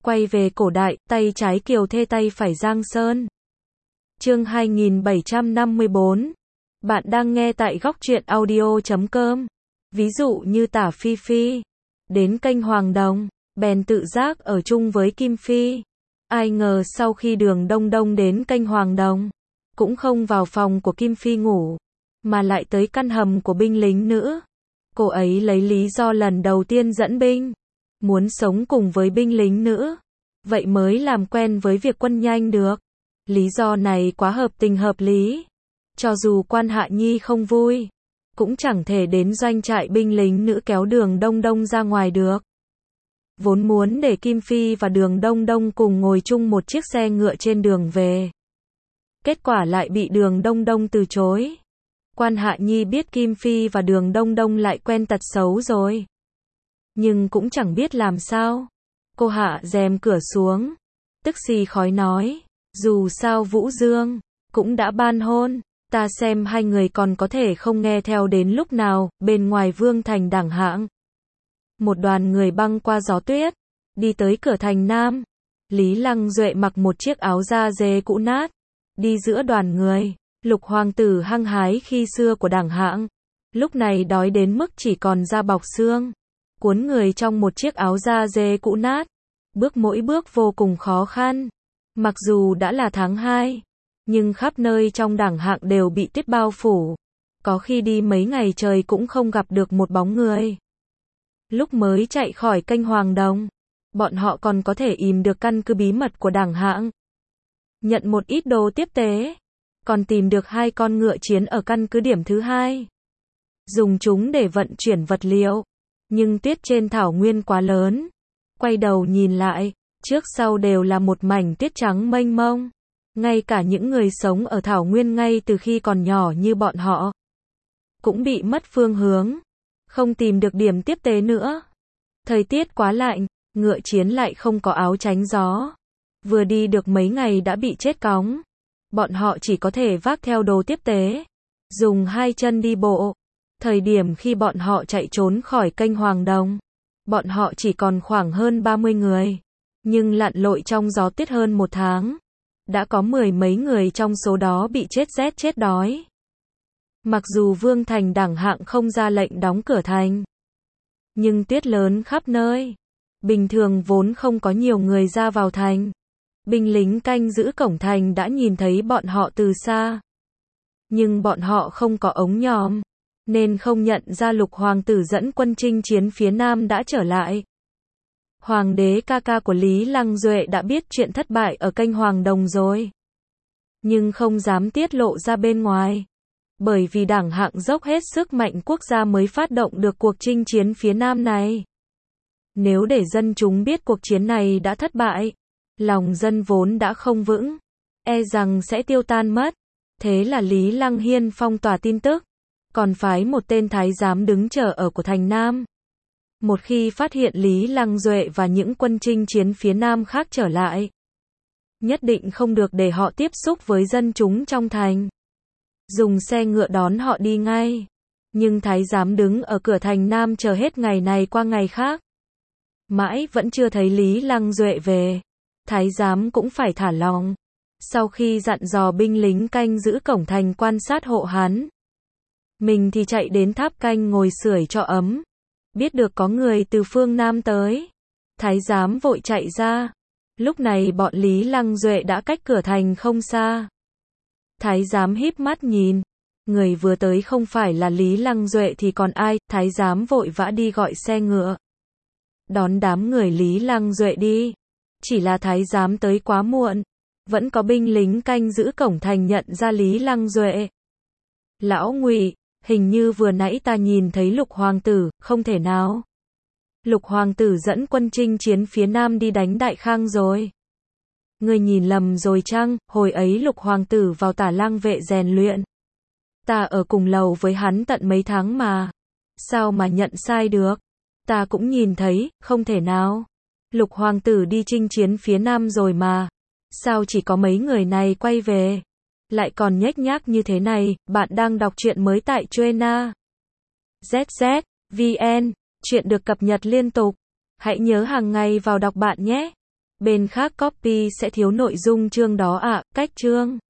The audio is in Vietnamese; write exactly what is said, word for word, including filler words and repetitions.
Quay về cổ đại, tay trái Kiều Thê tay phải Giang Sơn. Chương hai nghìn bảy trăm năm mươi bốn. Bạn đang nghe tại góc truyện audio chấm com. Ví dụ như Tả Phi Phi đến kênh Hoàng Đồng, bèn tự giác ở chung với Kim Phi. Ai ngờ sau khi Đường Đông Đông đến kênh Hoàng Đồng, cũng không vào phòng của Kim Phi ngủ, mà lại tới căn hầm của binh lính nữ. Cô ấy lấy lý do lần đầu tiên dẫn binh, muốn sống cùng với binh lính nữ, vậy mới làm quen với việc quân nhanh được. Lý do này quá hợp tình hợp lý. Cho dù Quan Hạ Nhi không vui, cũng chẳng thể đến doanh trại binh lính nữ kéo Đường Đông Đông ra ngoài được. Vốn muốn để Kim Phi và Đường Đông Đông cùng ngồi chung một chiếc xe ngựa trên đường về. Kết quả lại bị Đường Đông Đông từ chối. Quan Hạ Nhi biết Kim Phi và Đường Đông Đông lại quen tật xấu rồi, nhưng cũng chẳng biết làm sao. Cô hạ rèm cửa xuống, tức xì khói nói, dù sao Vũ Dương cũng đã ban hôn, ta xem hai người còn có thể không nghe theo đến lúc nào. Bên ngoài Vương thành Đảng Hạng, một đoàn người băng qua gió tuyết, đi tới cửa thành Nam. Lý Lăng Duệ mặc một chiếc áo da dê cũ nát, đi giữa đoàn người. Lục hoàng tử hăng hái khi xưa của Đảng Hạng, lúc này đói đến mức chỉ còn da bọc xương, cuốn người trong một chiếc áo da dê cũ nát, bước mỗi bước vô cùng khó khăn. Mặc dù đã là tháng hai, nhưng khắp nơi trong Đảng Hạng đều bị tuyết bao phủ, có khi đi mấy ngày trời cũng không gặp được một bóng người. Lúc mới chạy khỏi kênh Hoàng Đồng, bọn họ còn có thể ìm được căn cứ bí mật của Đảng Hạng, nhận một ít đồ tiếp tế, còn tìm được hai con ngựa chiến ở căn cứ điểm thứ hai, dùng chúng để vận chuyển vật liệu. Nhưng tuyết trên thảo nguyên quá lớn, quay đầu nhìn lại, trước sau đều là một mảnh tuyết trắng mênh mông. Ngay cả những người sống ở thảo nguyên ngay từ khi còn nhỏ như bọn họ, cũng bị mất phương hướng, không tìm được điểm tiếp tế nữa. Thời tiết quá lạnh, ngựa chiến lại không có áo tránh gió, vừa đi được mấy ngày đã bị chết cóng. Bọn họ chỉ có thể vác theo đồ tiếp tế, dùng hai chân đi bộ. Thời điểm khi bọn họ chạy trốn khỏi kênh Hoàng Đồng, bọn họ chỉ còn khoảng hơn ba mươi người, nhưng lặn lội trong gió tuyết hơn một tháng, đã có mười mấy người trong số đó bị chết rét chết đói. Mặc dù Vương thành Đảng Hạng không ra lệnh đóng cửa thành, nhưng tuyết lớn khắp nơi, bình thường vốn không có nhiều người ra vào thành. Binh lính canh giữ cổng thành đã nhìn thấy bọn họ từ xa, nhưng bọn họ không có ống nhòm, nên không nhận ra Lục hoàng tử dẫn quân chinh chiến phía Nam đã trở lại. Hoàng đế ca ca của Lý Lăng Duệ đã biết chuyện thất bại ở kênh Hoàng Đồng rồi, nhưng không dám tiết lộ ra bên ngoài, bởi vì Đảng Hạng dốc hết sức mạnh quốc gia mới phát động được cuộc chinh chiến phía Nam này. Nếu để dân chúng biết cuộc chiến này đã thất bại, lòng dân vốn đã không vững, e rằng sẽ tiêu tan mất. Thế là Lý Lăng Hiên phong tỏa tin tức, còn phái một tên thái giám đứng chờ ở của thành Nam. Một khi phát hiện Lý Lăng Duệ và những quân chinh chiến phía Nam khác trở lại, nhất định không được để họ tiếp xúc với dân chúng trong thành, dùng xe ngựa đón họ đi ngay. Nhưng thái giám đứng ở cửa thành Nam chờ hết ngày này qua ngày khác, mãi vẫn chưa thấy Lý Lăng Duệ về. Thái giám cũng phải thả lòng. Sau khi dặn dò binh lính canh giữ cổng thành quan sát hộ hắn, mình thì chạy đến tháp canh ngồi sưởi cho ấm. Biết được có người từ phương Nam tới, thái giám vội chạy ra. Lúc này bọn Lý Lăng Duệ đã cách cửa thành không xa. Thái giám híp mắt nhìn, người vừa tới không phải là Lý Lăng Duệ thì còn ai. Thái giám vội vã đi gọi xe ngựa, đón đám người Lý Lăng Duệ đi. Chỉ là thái giám tới quá muộn, vẫn có binh lính canh giữ cổng thành nhận ra Lý Lăng Duệ. Lão Ngụy, hình như vừa nãy ta nhìn thấy Lục hoàng tử. Không thể nào, Lục hoàng tử dẫn quân chinh chiến phía Nam đi đánh Đại Khang rồi. Ngươi nhìn lầm rồi chăng? Hồi ấy Lục hoàng tử vào Tả Lang vệ rèn luyện, ta ở cùng lầu với hắn tận mấy tháng mà, sao mà nhận sai được? Ta cũng nhìn thấy. Không thể nào, Lục hoàng tử đi chinh chiến phía Nam rồi mà, sao chỉ có mấy người này quay về, lại còn nhếch nhác như thế này. Bạn đang đọc truyện mới tại Truena zet zet vê en, chuyện được cập nhật liên tục. Hãy nhớ hàng ngày vào đọc bạn nhé. Bên khác copy sẽ thiếu nội dung chương đó ạ, cách chương